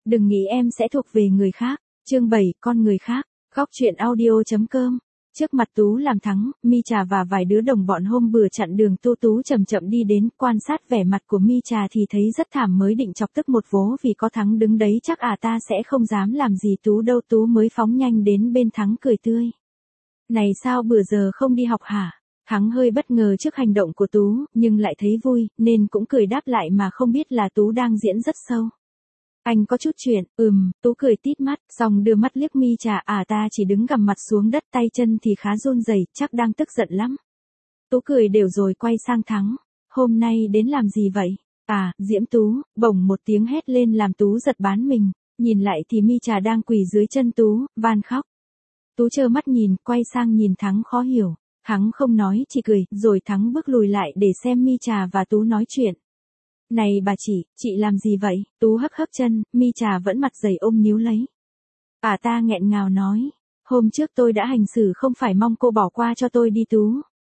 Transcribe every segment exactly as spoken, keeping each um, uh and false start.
Đừng nghĩ em sẽ thuộc về người khác. Chương bảy, con người khác. Góc truyện audio.com. Trước mặt Tú làm thắng, Mi Trà và vài đứa đồng bọn hôm bữa chặn đường Tú Tú chậm chậm đi đến, quan sát vẻ mặt của Mi Trà thì thấy rất thảm, mới định chọc tức một vố vì có Thắng đứng đấy chắc à ta sẽ không dám làm gì Tú đâu. Tú mới phóng nhanh đến bên Thắng cười tươi. Này sao bữa giờ không đi học hả? Thắng hơi bất ngờ trước hành động của Tú, nhưng lại thấy vui, nên cũng cười đáp lại mà không biết là Tú đang diễn rất sâu. Anh có chút chuyện, ừm, Tú cười tít mắt, xong đưa mắt liếc Mi Trà, à ta chỉ đứng gằm mặt xuống đất, tay chân thì khá run rẩy, chắc đang tức giận lắm. Tú cười đều rồi quay sang Thắng, hôm nay đến làm gì vậy? À, Diễm Tú, bỗng một tiếng hét lên làm Tú giật bắn mình, nhìn lại thì Mi Trà đang quỳ dưới chân Tú, van khóc. Tú trơ mắt nhìn, quay sang nhìn Thắng khó hiểu, Thắng không nói chỉ cười, rồi Thắng bước lùi lại để xem Mi Trà và Tú nói chuyện. Này bà chị, chị làm gì vậy? Tú hấp hấp chân, Mi Trà vẫn mặt dày ôm níu lấy. À ta nghẹn ngào nói, hôm trước tôi đã hành xử không phải, mong cô bỏ qua cho tôi đi Tú.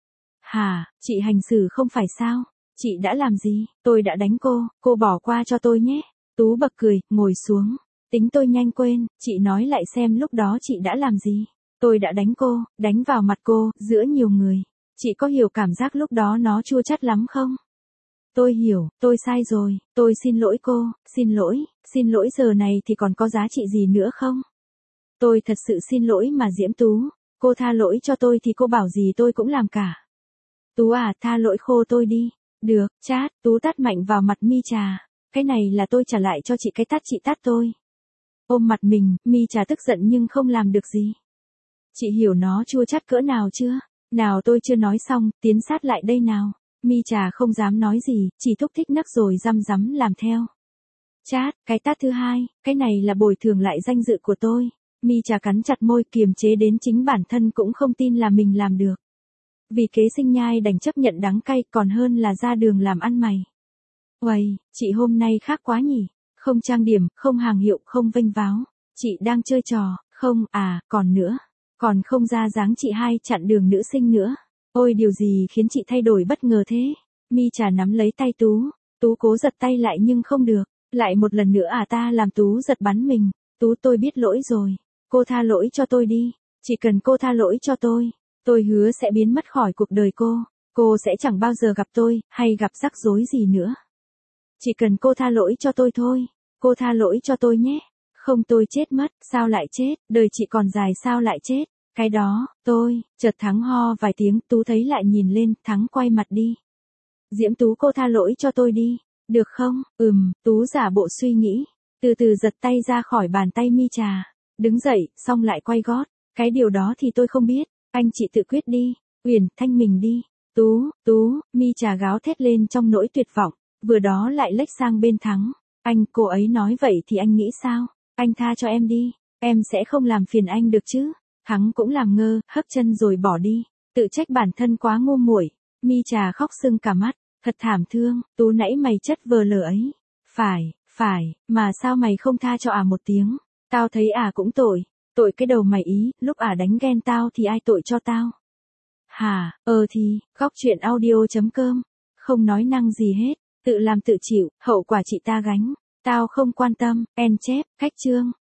Hả, chị hành xử không phải sao? Chị đã làm gì? Tôi đã đánh cô, cô bỏ qua cho tôi nhé. Tú bật cười, ngồi xuống. Tính tôi nhanh quên, chị nói lại xem lúc đó chị đã làm gì? Tôi đã đánh cô, đánh vào mặt cô, giữa nhiều người. Chị có hiểu cảm giác lúc đó nó chua chát lắm không? Tôi hiểu, tôi sai rồi, tôi xin lỗi cô, xin lỗi, xin lỗi giờ này thì còn có giá trị gì nữa không? Tôi thật sự xin lỗi mà Diễm Tú, cô tha lỗi cho tôi thì cô bảo gì tôi cũng làm cả. Tú à, tha lỗi khô tôi đi. Được, chát, Tú tát mạnh vào mặt Mi Trà, cái này là tôi trả lại cho chị cái tát chị tát tôi. Ôm mặt mình, Mi Trà tức giận nhưng không làm được gì. Chị hiểu nó chua chát cỡ nào chưa? Nào tôi chưa nói xong, tiến sát lại đây nào. Mi Trà không dám nói gì, chỉ thúc thích nấc rồi răm rắm làm theo. Chát, cái tát thứ hai, cái này là bồi thường lại danh dự của tôi. Mi Trà cắn chặt môi, kiềm chế đến chính bản thân cũng không tin là mình làm được. Vì kế sinh nhai đành chấp nhận đắng cay, còn hơn là ra đường làm ăn mày. Uầy, chị hôm nay khác quá nhỉ, không trang điểm, không hàng hiệu, không vênh váo. Chị đang chơi trò, không, à, còn nữa, còn không ra dáng chị hai chặn đường nữ sinh nữa. Ôi điều gì khiến chị thay đổi bất ngờ thế? Mi Trà nắm lấy tay Tú, Tú cố giật tay lại nhưng không được, lại một lần nữa à ta làm Tú giật bắn mình. Tú tôi biết lỗi rồi, cô tha lỗi cho tôi đi, chỉ cần cô tha lỗi cho tôi, tôi hứa sẽ biến mất khỏi cuộc đời cô, cô sẽ chẳng bao giờ gặp tôi, hay gặp rắc rối gì nữa. Chỉ cần cô tha lỗi cho tôi thôi, cô tha lỗi cho tôi nhé, không tôi chết mất, sao lại chết, đời chị còn dài sao lại chết. Cái đó, tôi, chợt Thắng ho vài tiếng, Tú thấy lại nhìn lên, Thắng quay mặt đi. Diễm Tú cô tha lỗi cho tôi đi, được không? Ừm, Tú giả bộ suy nghĩ, từ từ giật tay ra khỏi bàn tay Mi Trà, đứng dậy, xong lại quay gót, cái điều đó thì tôi không biết, anh chị tự quyết đi, Uyển Thanh mình đi. Tú, Tú, Mi Trà gáo thét lên trong nỗi tuyệt vọng, vừa đó lại lếch sang bên Thắng, anh, cô ấy nói vậy thì anh nghĩ sao? Anh tha cho em đi, em sẽ không làm phiền anh được chứ? Thắng cũng làm ngơ, hấp chân rồi bỏ đi, tự trách bản thân quá ngu muội. Mi Trà khóc sưng cả mắt, thật thảm thương, Tú nãy mày chất vờ lờ ấy. Phải, phải, mà sao mày không tha cho ả một tiếng, tao thấy ả cũng tội, tội cái đầu mày ý, lúc ả đánh ghen tao thì ai tội cho tao. Hả, ờ thì, góc truyện audio.com, không nói năng gì hết, tự làm tự chịu, hậu quả chị ta gánh, tao không quan tâm, en chép, cách chương.